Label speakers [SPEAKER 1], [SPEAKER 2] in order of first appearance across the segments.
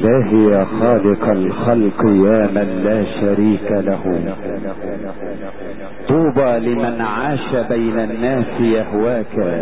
[SPEAKER 1] إلهي يا خالق الخلق يا من لا شريك له، طوبى لمن عاش بين الناس يهواك.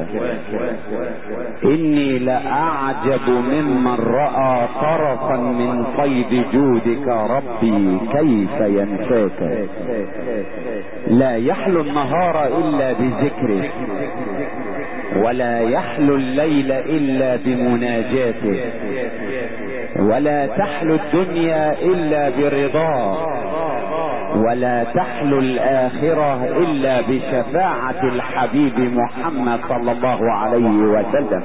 [SPEAKER 1] إني لأعجب ممن رأى طرفا من فيض جودك ربي كيف ينساك. لا يحلو النهار إلا بذكرك، ولا يحلو الليل إلا بمناجاته، ولا تحلو الدنيا إلا برضاه، ولا تحلو الآخرة إلا بشفاعة الحبيب محمد صلى الله عليه وسلم.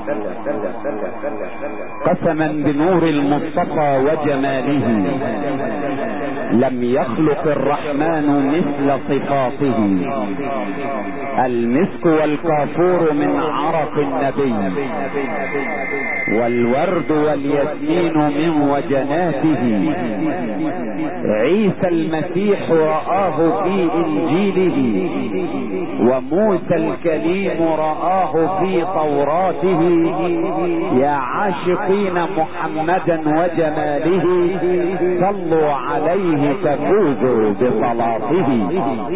[SPEAKER 1] قسما بنور المصطفى وجماله لم يخلق الرحمن مثل صفاته. المسك والكافور من عرق النبي، والورد والياسمين من وجناته. عيسى المسيح رآه في إنجيله، وموسى الكليم رآه في توراته. يا عاشقين محمدا وجماله صلوا عليه تفوزوا بصلاته.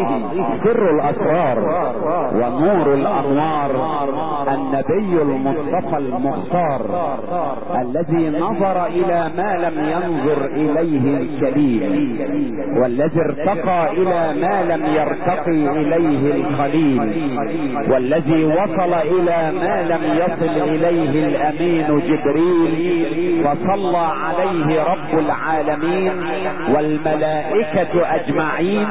[SPEAKER 1] سر الأسرار ونور الأنوار النبي المصطفى المختار، الذي نظر إلى ما لم ينظر إليه الكليم، والذي ارتقى إلى ما لم يرتقي إليه الخليل، والذي وصل إلى ما لم يصل إليه الأمين جبريل، فصلى عليه رب العالمين والملائكة أجمعين،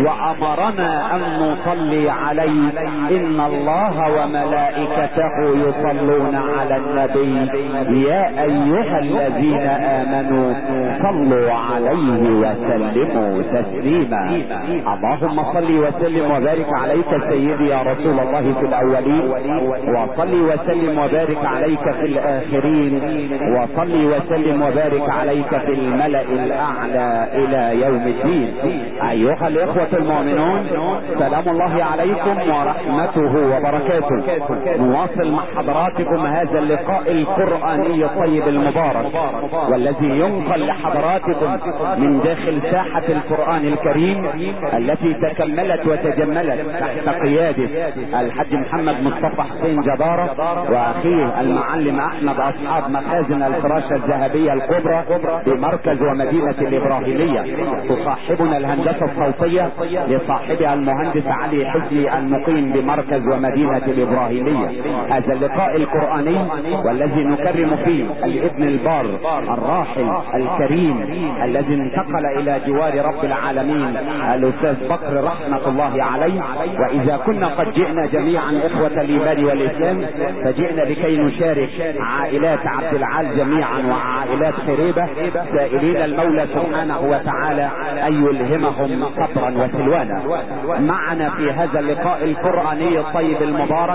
[SPEAKER 1] وأمرنا أن نصلي عليه. إن الله وملائكته يصلون على النبي يا أيها الذين آمنوا صلوا عليه وسلموا تسليما. اللهم صل وسلم وبارك عليك سيدي يا رسول الله في الأولين، وصل وسلم وبارك عليك في الآخرين، وصل وسلم وبارك عليك في الملأ الأعلى إلى يوم الدين. أيها الإخوة المؤمنون، سلام الله عليكم ورحمته وبركاته. نواصل مع حضراتكم هذا اللقاء القرآني الطيب المبارك، والذي ينقل لحضراتكم من داخل ساحة القرآن الكريم التي تكملت وتجملت تحت قيادة الحاج محمد مصطفى حسين جبارة وأخيه المعلم أحمد أصحاب مخازن الفراشة الذهبية الكبرى بمركز ومدينة الإبراهيمية. تصاحبنا الهندسة الصوتية لصاحبها المهندس علي حسني المقيم بمركز ومدينة الإبراهيمية. هذا اللقاء القرآني والذي نكرم فيه الابن البار الراحل الكريم الذي انتقل إلى جوار رب العالمين الأستاذ بكر رحمة الله عليه. وإذا كنا قد جئنا جميعا إخوة الإيمان والإسلام، فجئنا لكي نشارك عائلات عبد العال جميعا وعائلات خريبة سائلين المولى سبحانه وتعالى أن يلهمهم صبرا وسلوانا. معنا في هذا اللقاء القرآني الطيب المبارك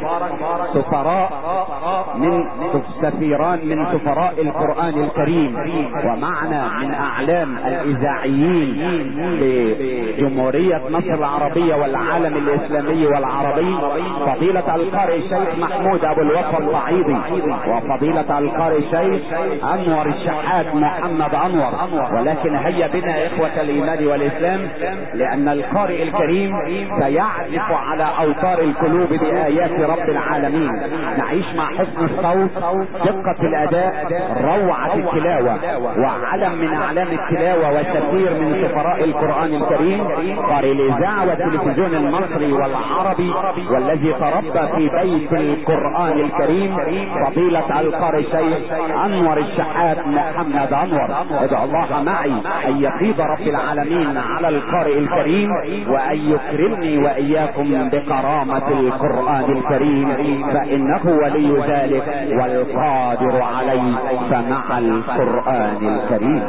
[SPEAKER 1] سفيران من سفراء القرآن الكريم، ومعنا من أعلام الإذاعيين لجمهورية مصر العربية والعالم الإسلامي والعربي، فضيلة القارئ الشيخ محمود أبو الوفا الصعيدي، وفضيلة القارئ الشيخ أنور الشحات محمد أنور. ولكن هيا بنا إخوة الإيمان والإسلام، لأن القارئ الكريم سيعزف على أوتار القلوب بآيات رب العالمين. نعيش مع حسن الصوت، دقة الأداء، روعة التلاوة، وعلم من أعلام التلاوة وسفير من سفراء القرآن الكريم، قارئ الإذاعة والتلفزيون المصري والعربي، والذي تربى في بيت القرآن الكريم، فضيلة القارئ الشيخ أنور الشحات محمد أنور. ادعو الله معي أن يفيض رب العالمين على القارئ الكريم، وأن يكرمني وإياكم بكرامة القرآن الكريم، فإنه ولي ذلك والقادر عليه. فمع القرآن الكريم.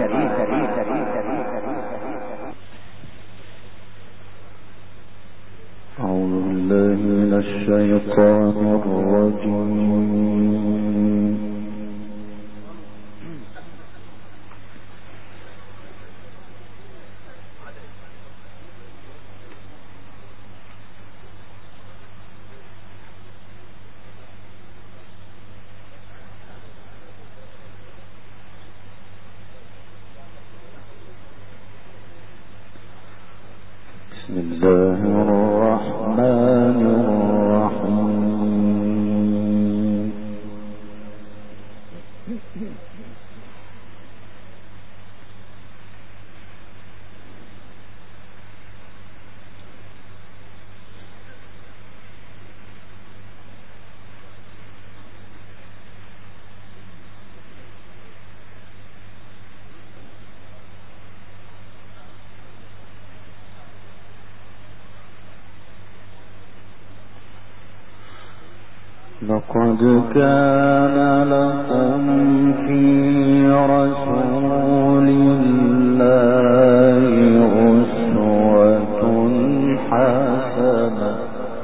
[SPEAKER 2] أعوذ بالله من الشيطان الرجيم. الله الرحمن الرحيم. لقد كان لكم في رسول الله أسوة حسنة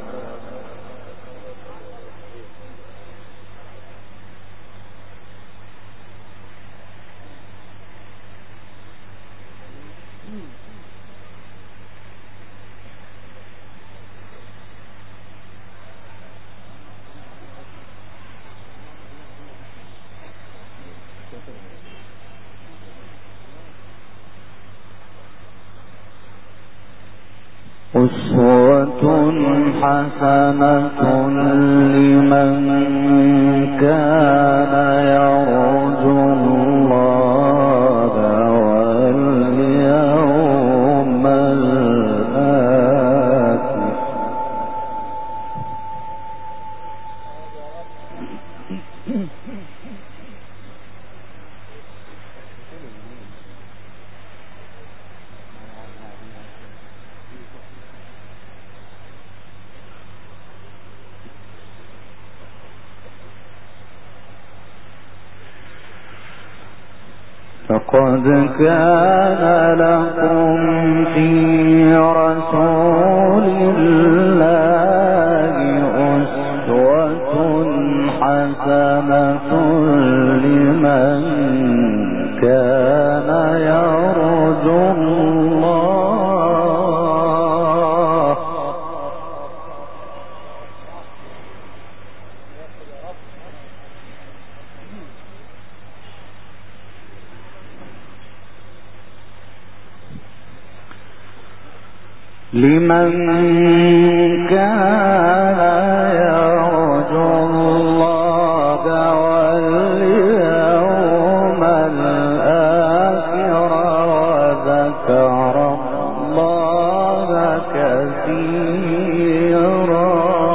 [SPEAKER 2] حسنة لمن كان يرجو الله واليوم الآخر. لقد كان لكم في رسول الله أسوة حسنة لمن كان يرجو الله واليوم الآخر وذكر الله كثيرا.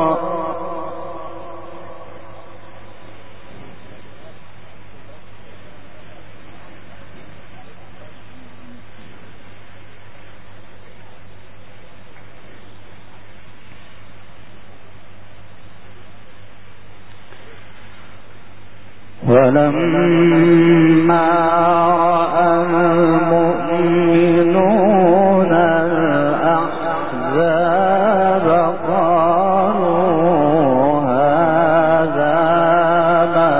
[SPEAKER 2] ولما رأى المؤمنون الأحزاب قالوا هذا ما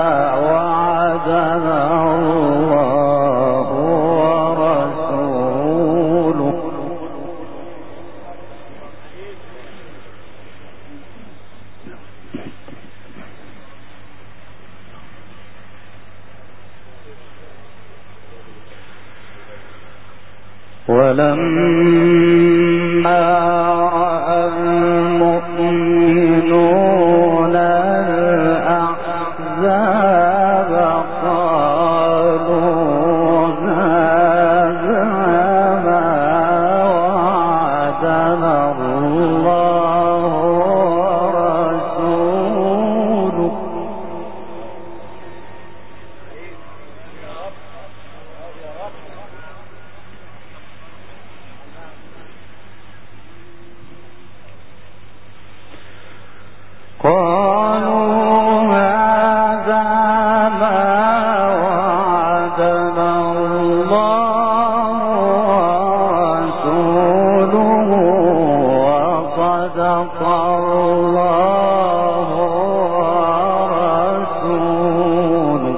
[SPEAKER 2] وعدنا الله ورسوله ولما رأى المؤمنون الأحزاب قالوا هذا ما وعدنا الله ورسوله قالوا هذا ما وعدنا الله ورسوله وصدق الله ورسوله.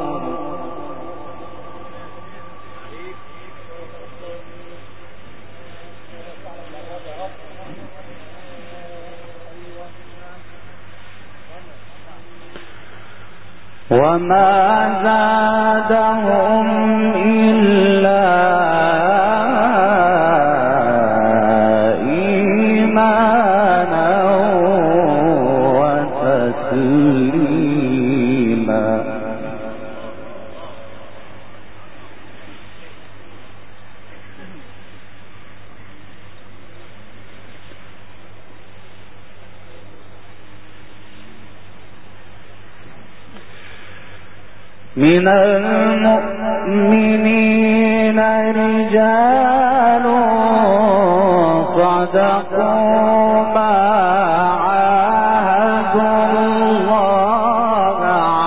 [SPEAKER 2] وما زادهم إلا إيمانا تسليما. من المؤمنين رجال صدقوا ما عاهدوا الله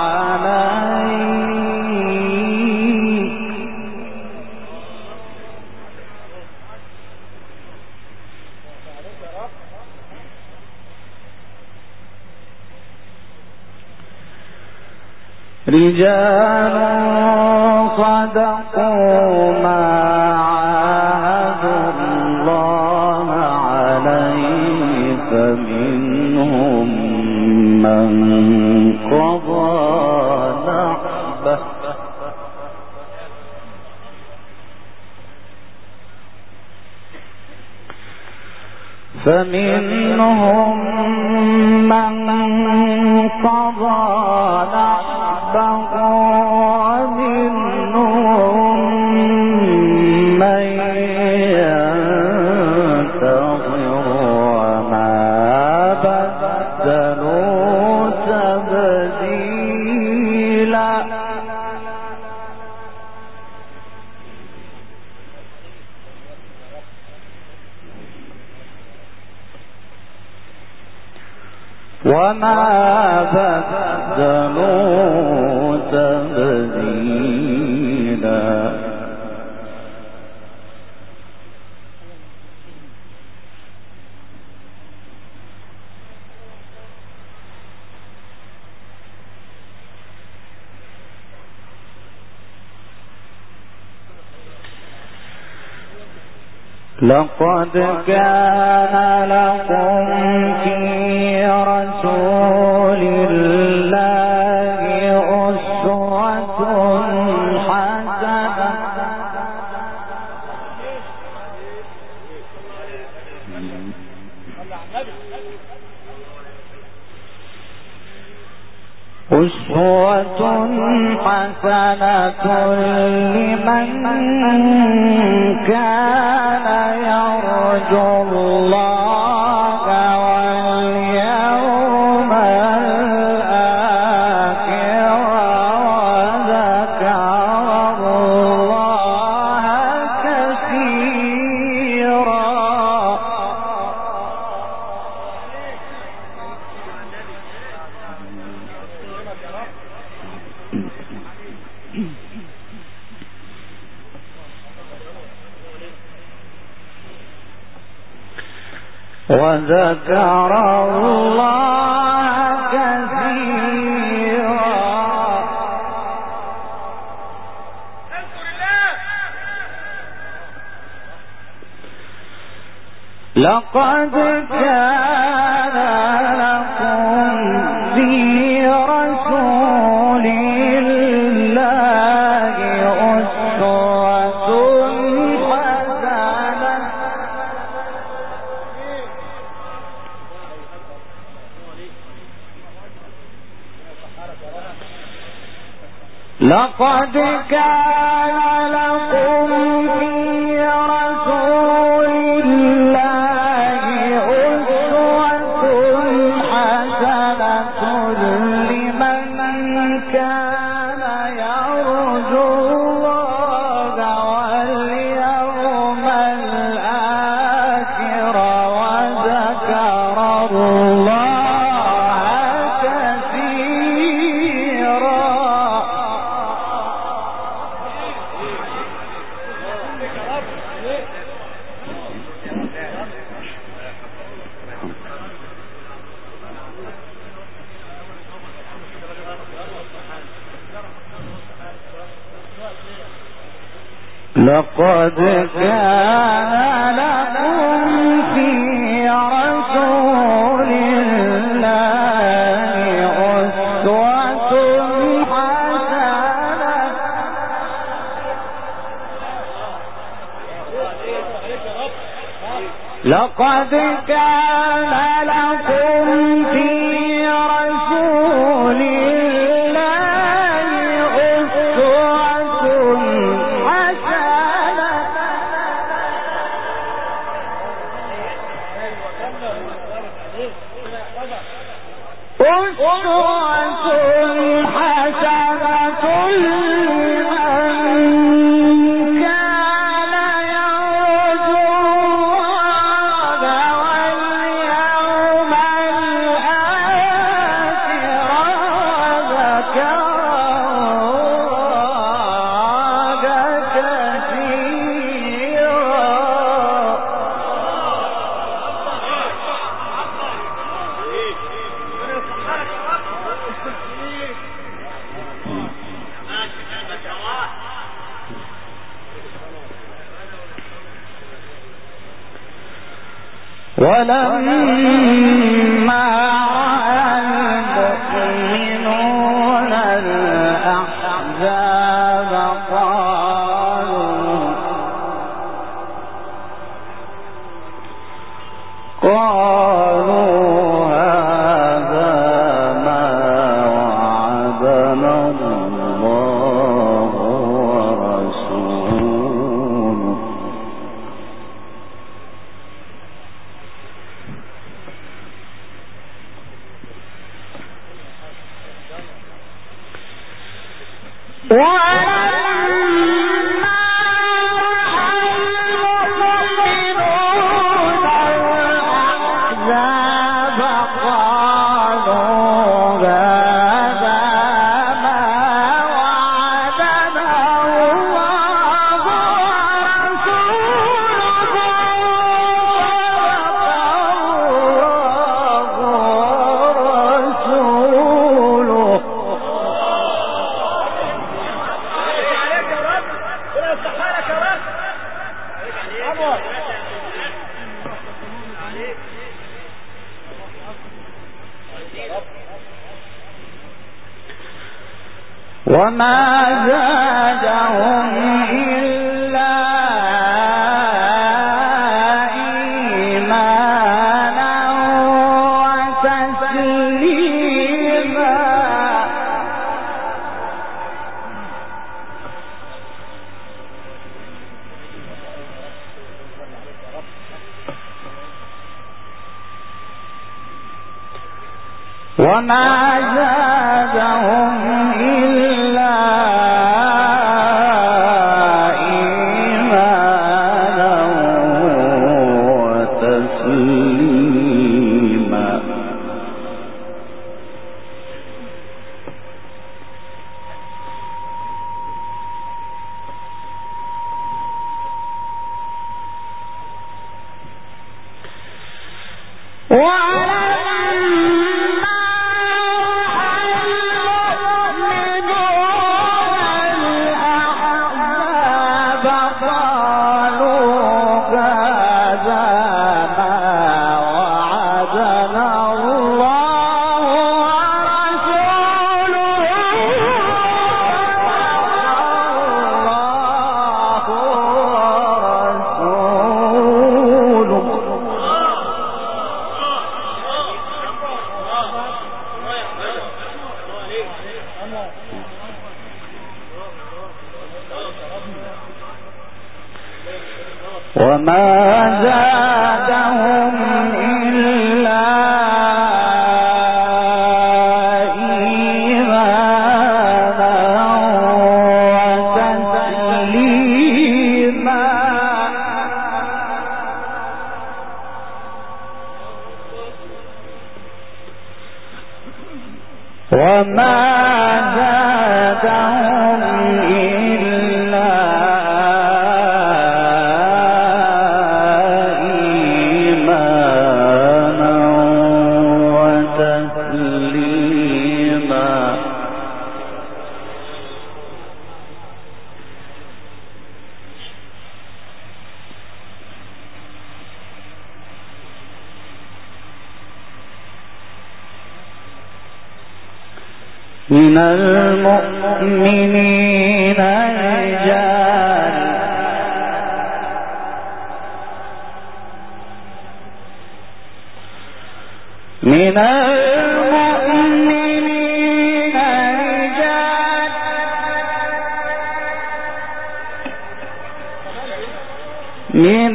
[SPEAKER 2] عليه رجال صدقوا ما عاهدوا الله عليه فمنهم من قضى نحبه فمنهم من قضى نحبه ومنهم من ينتظر وما بدلوا تبديلا. وما بدلوا تبديلا. لقد كان لكم في رسول الله أسوة حسنة لمن كان يرجو الله واليوم الآخر وذكر الله كثيرا. وذكر الله كثيرا. لقد كان لكم في رسول الله أسوة حسنة لقد كان لكم في رسول الله أسوة حسنة لمن كان يرجو الله واليوم الآخر وذكر الله كثيرا. لقد كان لكم في رسول الله أسوة حسنة لقد كان لكم في رسول ولما رأى المؤمنون الأحزاب قالوا هذا ما وعدنا الله ورسوله وما زادهم إلا إيمانا وتسليما وما زادهم إلا إيمانا وتسليما وما زادهم إلا إيمانا وتسليما وما زادهم إلا من المؤمنين رجال من المؤمنين رجال من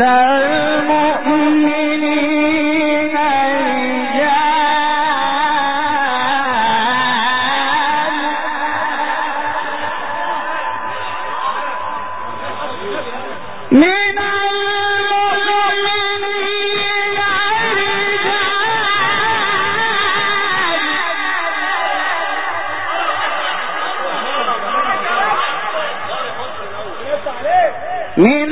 [SPEAKER 2] المؤمنين رجال من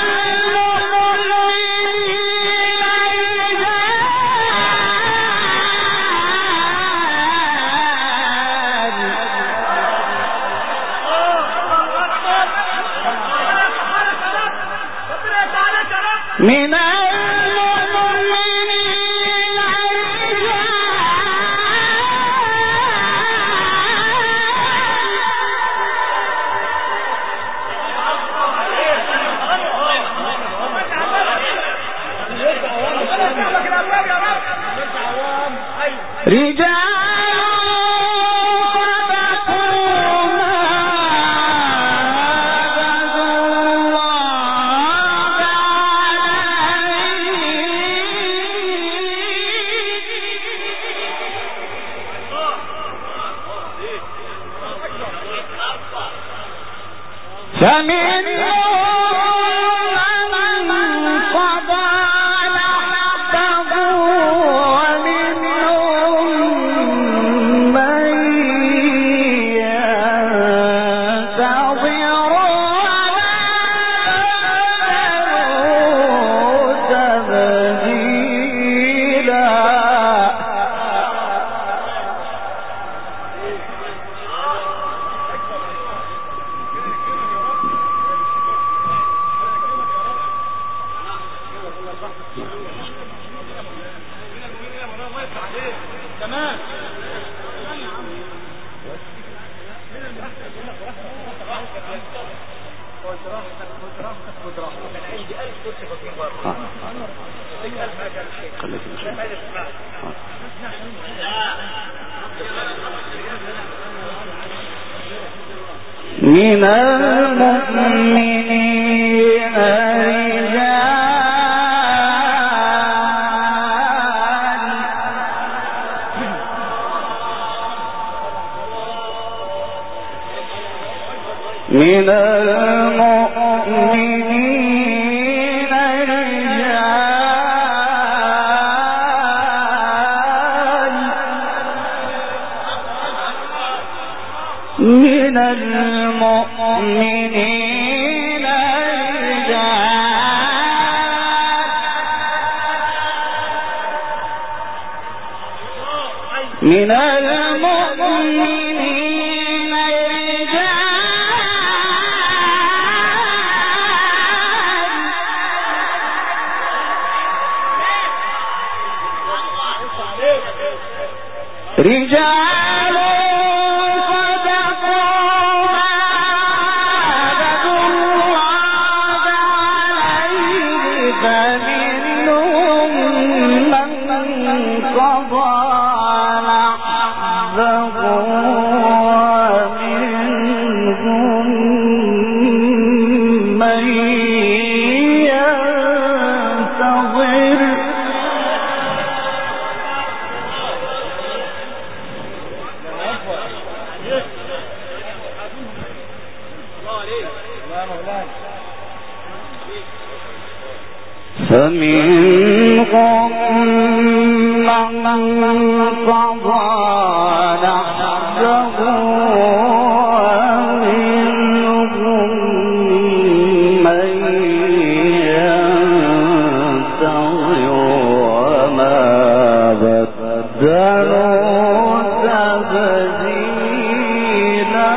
[SPEAKER 2] المؤمنين فمنهم من قضى نحبه ومنهم من ينتظر وما بدلوا تبديلا.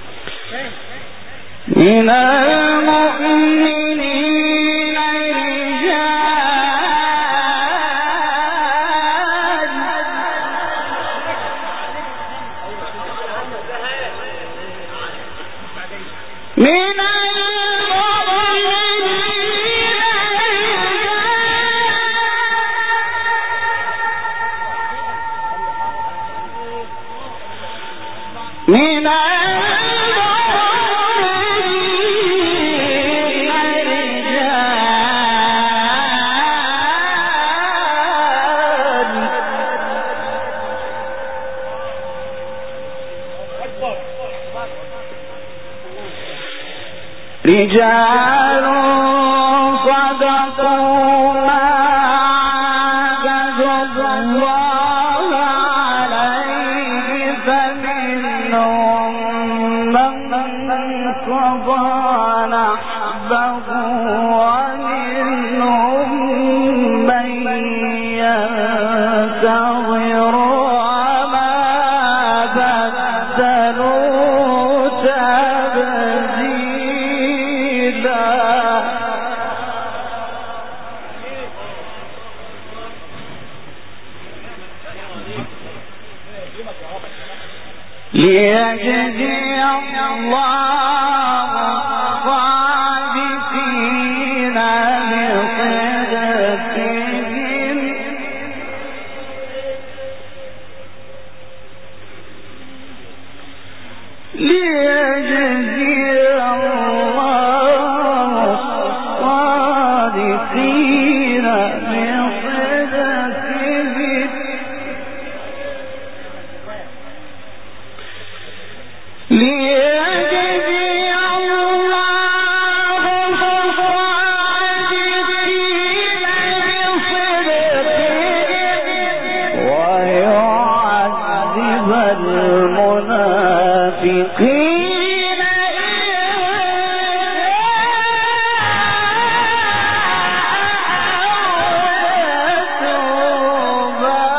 [SPEAKER 2] من المؤمنين رجال صدقوا ما عاهدوا الله عليه فمنهم من قضى نحبه ومنهم من ينتظر وما بدلوا تبديلا. ليجزي الله الصادقين بصدقهم ليجزي الله الصادقين بصدقهم ليجزي الله الصادقين بصدقهم ويعذب المنافقين ويتوب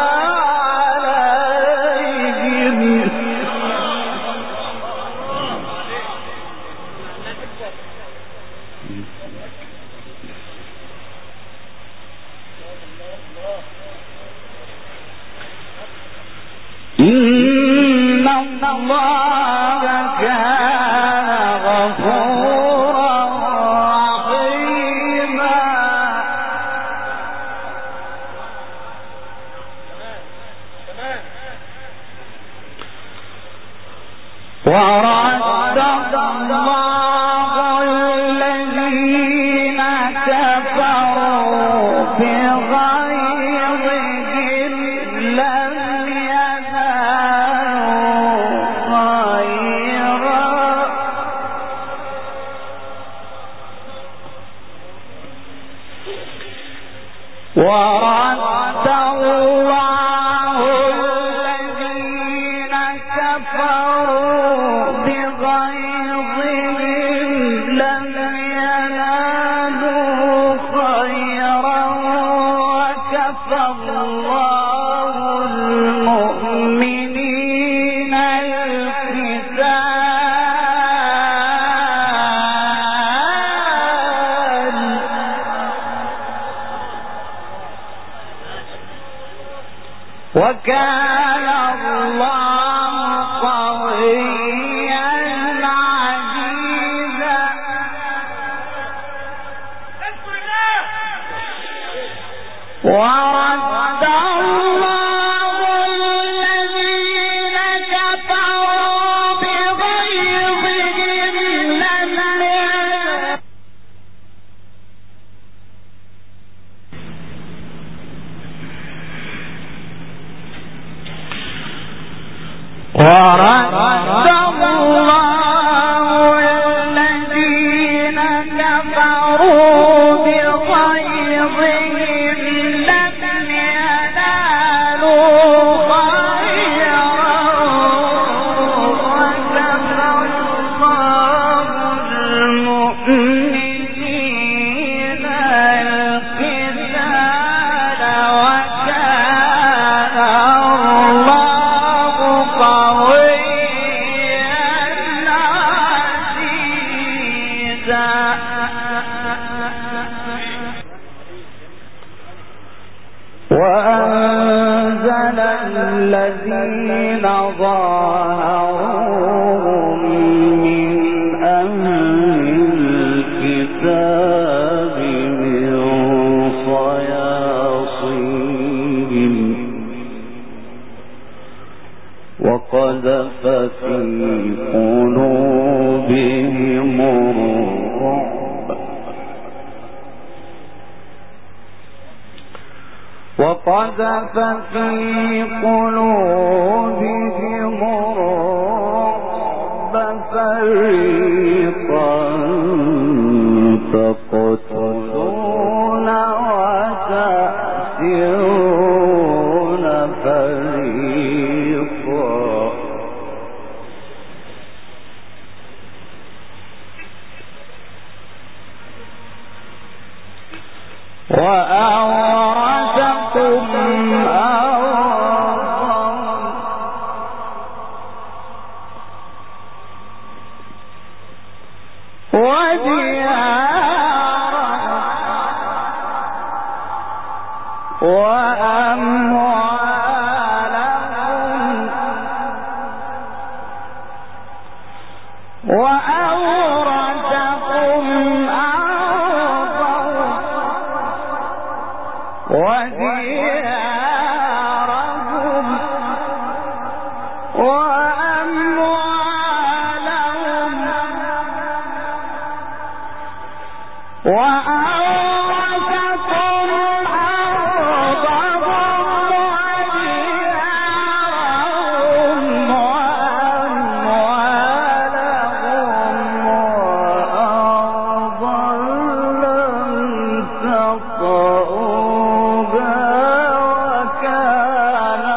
[SPEAKER 2] عليهم. إن الله كان غفورا رحيما. ورد الله الذين كفروا بغيظهم لم ينالوا خيرا ورد الله الذين كفروا بغيظهم لم ينالوا خيرا وكفى الله المؤمنين القتال وكان الله قويا عزيزا. ورد الله الذين كفروا بغيظهم لم ينالوا ورد الله الذين كفروا بغيظهم لم ينالوا خيرا وكفى الله المؤمنين القتال وكان الله قويا عزيزا. وأنزل الذين ظاهروهم من أهل وقذف في قلوبهم الرعب فريقا تقتلون وتأسرون فريقا وأورثكم أرضهم وديارهم وأموالهم وأورثكم أرضهم وديارهم وأموالهم وأورثكم أرضهم وديارهم وأموالهم وأرضا لم تطئوها وكان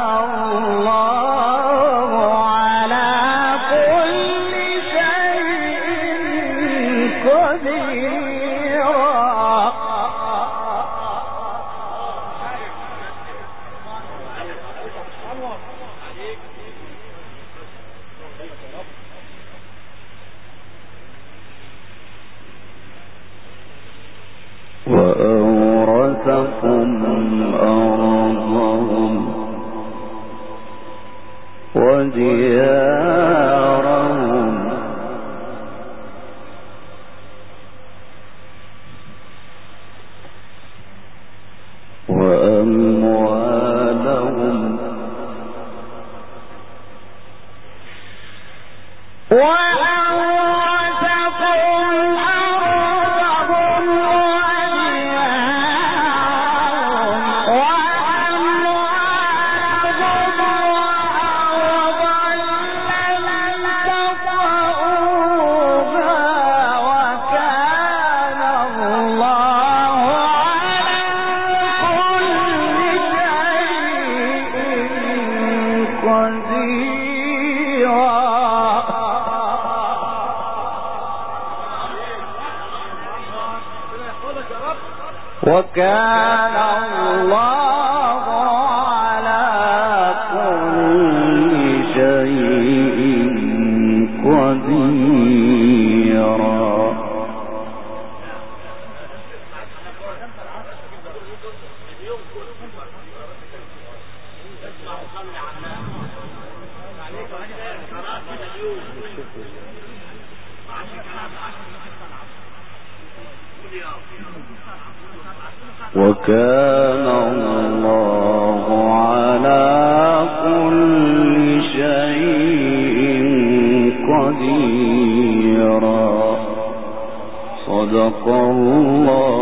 [SPEAKER 2] الله على كل شيء قديرا. وأورثكم أرضهم وديارهم وأموالهم وكان الله على كل شيء قديرا. وكان الله على كل شيء قديرا. صدق الله